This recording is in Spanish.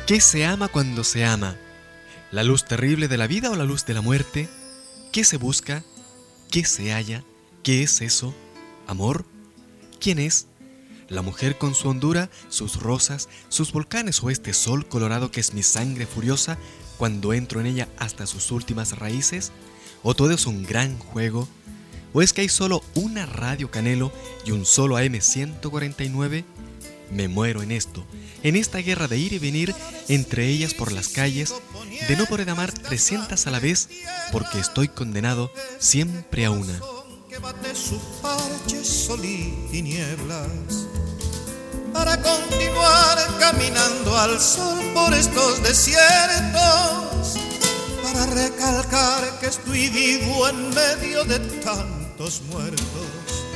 ¿Qué se ama cuando se ama? ¿La luz terrible de la vida o la luz de la muerte? ¿Qué se busca? ¿Qué se halla? ¿Qué es eso? ¿Amor? ¿Quién es? ¿La mujer con su hondura, sus rosas, sus volcanes o este sol colorado que es mi sangre furiosa cuando entro en ella hasta sus últimas raíces? ¿O todo es un gran juego? ¿O es que hay solo una radio Canelo y un solo AM 149? Me muero en esto, en esta guerra de ir y venir entre ellas por las calles, de no poder amar 300 a la vez, porque estoy condenado siempre a una. Que bate su parche, sol y tinieblas, para continuar caminando al sol por estos desiertos, para recalcar que estoy vivo en medio de tantos muertos.